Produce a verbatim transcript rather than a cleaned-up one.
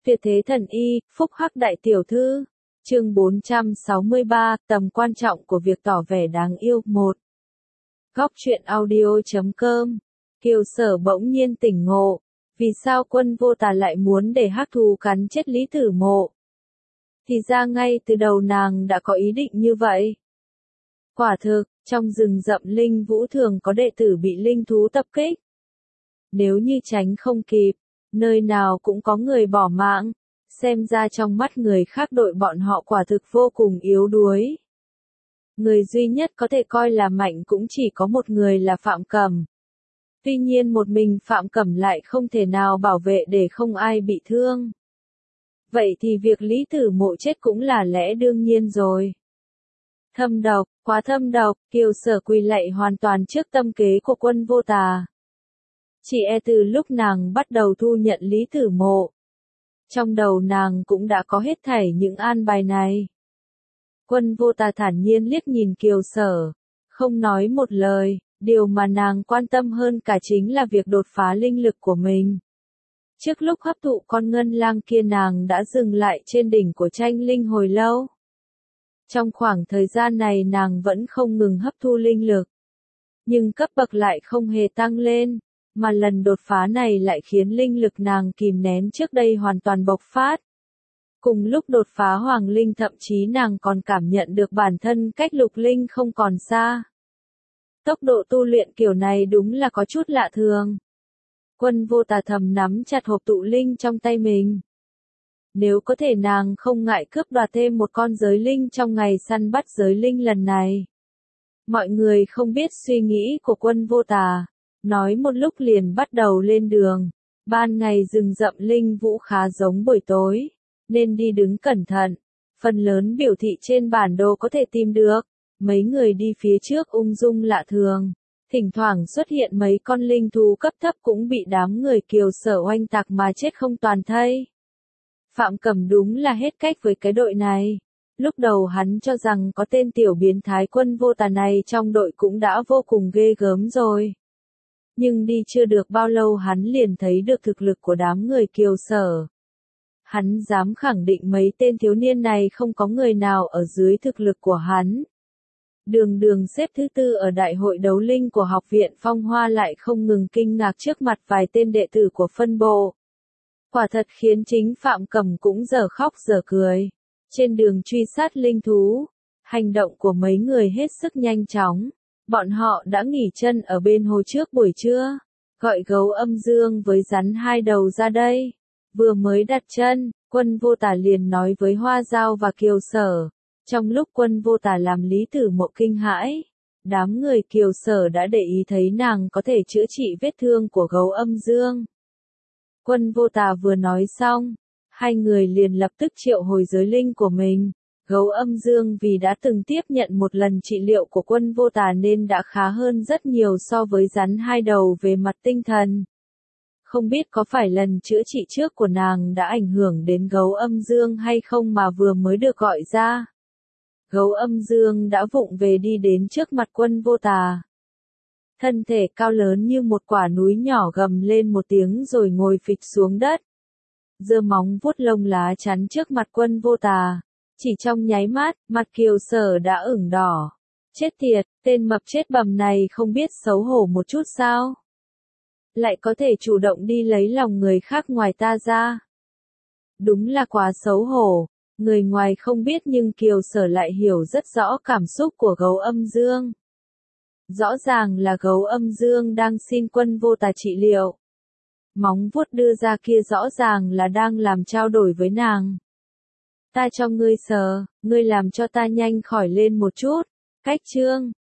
Tuyệt thế thần y, phúc hắc đại tiểu thư. Chương bốn trăm sáu mươi ba, tầm quan trọng của việc tỏ vẻ đáng yêu. một. Góc truyện audio chấm com. Kiều Sở bỗng nhiên tỉnh ngộ. Vì sao Quân Vô Tà lại muốn để hắc thú cắn chết Lý Tử Mộ? Thì ra ngay từ đầu nàng đã có ý định như vậy. Quả thực, trong rừng rậm linh vũ thường có đệ tử bị linh thú tập kích. Nếu như tránh không kịp, nơi nào cũng có người bỏ mạng, xem ra trong mắt người khác đội bọn họ quả thực vô cùng yếu đuối. Người duy nhất có thể coi là mạnh cũng chỉ có một người là Phạm Cẩm. Tuy nhiên một mình Phạm Cẩm lại không thể nào bảo vệ để không ai bị thương. Vậy thì việc Lý Tử Mộ chết cũng là lẽ đương nhiên rồi. Thâm độc, quá thâm độc, Kiều Sở quỳ lạy hoàn toàn trước tâm kế của Quân Vô Tà. Chỉ e từ lúc nàng bắt đầu thu nhận Lý Tử Mộ, trong đầu nàng cũng đã có hết thảy những an bài này. Quân Vô Tà thản nhiên liếc nhìn Kiều Sở, không nói một lời, điều mà nàng quan tâm hơn cả chính là việc đột phá linh lực của mình. Trước lúc hấp thụ con ngân lang kia nàng đã dừng lại trên đỉnh của tranh linh hồi lâu. Trong khoảng thời gian này nàng vẫn không ngừng hấp thu linh lực. Nhưng cấp bậc lại không hề tăng lên, mà lần đột phá này lại khiến linh lực nàng kìm nén trước đây hoàn toàn bộc phát. Cùng lúc đột phá hoàng linh thậm chí nàng còn cảm nhận được bản thân cách lục linh không còn xa. Tốc độ tu luyện kiểu này đúng là có chút lạ thường. Quân Vô Tà thầm nắm chặt hộp tụ linh trong tay mình. Nếu có thể nàng không ngại cướp đoạt thêm một con giới linh trong ngày săn bắt giới linh lần này. Mọi người không biết suy nghĩ của Quân Vô Tà, nói một lúc liền bắt đầu lên đường. Ban ngày rừng rậm linh vũ khá giống buổi tối, nên đi đứng cẩn thận. Phần lớn biểu thị trên bản đồ có thể tìm được. Mấy người đi phía trước ung dung lạ thường. Thỉnh thoảng xuất hiện mấy con linh thú cấp thấp cũng bị đám người Kiều Sở oanh tạc mà chết không toàn thây. Phạm Cẩm đúng là hết cách với cái đội này. Lúc đầu hắn cho rằng có tên tiểu biến thái Quân Vô Tà này trong đội cũng đã vô cùng ghê gớm rồi. Nhưng đi chưa được bao lâu hắn liền thấy được thực lực của đám người Kiều Sở. Hắn dám khẳng định mấy tên thiếu niên này không có người nào ở dưới thực lực của hắn. Đường đường xếp thứ tư ở đại hội đấu linh của học viện Phong Hoa lại không ngừng kinh ngạc trước mặt vài tên đệ tử của phân bộ. Quả thật khiến chính Phạm Cẩm cũng dở khóc dở cười. Trên đường truy sát linh thú, hành động của mấy người hết sức nhanh chóng. Bọn họ đã nghỉ chân ở bên hồ trước buổi trưa, gọi gấu âm dương với rắn hai đầu ra đây. Vừa mới đặt chân, Quân Vô Tà liền nói với Hoa Dao và Kiều Sở. Trong lúc Quân Vô Tà làm Lý Tử Mộ kinh hãi, đám người Kiều Sở đã để ý thấy nàng có thể chữa trị vết thương của gấu âm dương. Quân Vô Tà vừa nói xong, hai người liền lập tức triệu hồi giới linh của mình. Gấu âm dương vì đã từng tiếp nhận một lần trị liệu của Quân Vô Tà nên đã khá hơn rất nhiều so với rắn hai đầu về mặt tinh thần. Không biết có phải lần chữa trị trước của nàng đã ảnh hưởng đến gấu âm dương hay không mà vừa mới được gọi ra. Gấu âm dương đã vụng về đi đến trước mặt Quân Vô Tà. Thân thể cao lớn như một quả núi nhỏ gầm lên một tiếng rồi ngồi phịch xuống đất. Giơ móng vuốt lông lá chắn trước mặt Quân Vô Tà. Chỉ trong nháy mắt, mặt Kiều Sở đã ửng đỏ. Chết tiệt, tên mập chết bầm này không biết xấu hổ một chút sao? Lại có thể chủ động đi lấy lòng người khác ngoài ta ra. Đúng là quá xấu hổ. Người ngoài không biết nhưng Kiều Sở lại hiểu rất rõ cảm xúc của gấu âm dương. Rõ ràng là gấu âm dương đang xin Quân Vô Tà trị liệu. Móng vuốt đưa ra kia rõ ràng là đang làm trao đổi với nàng. Ta cho ngươi sờ, ngươi làm cho ta nhanh khỏi lên một chút. Cách chương.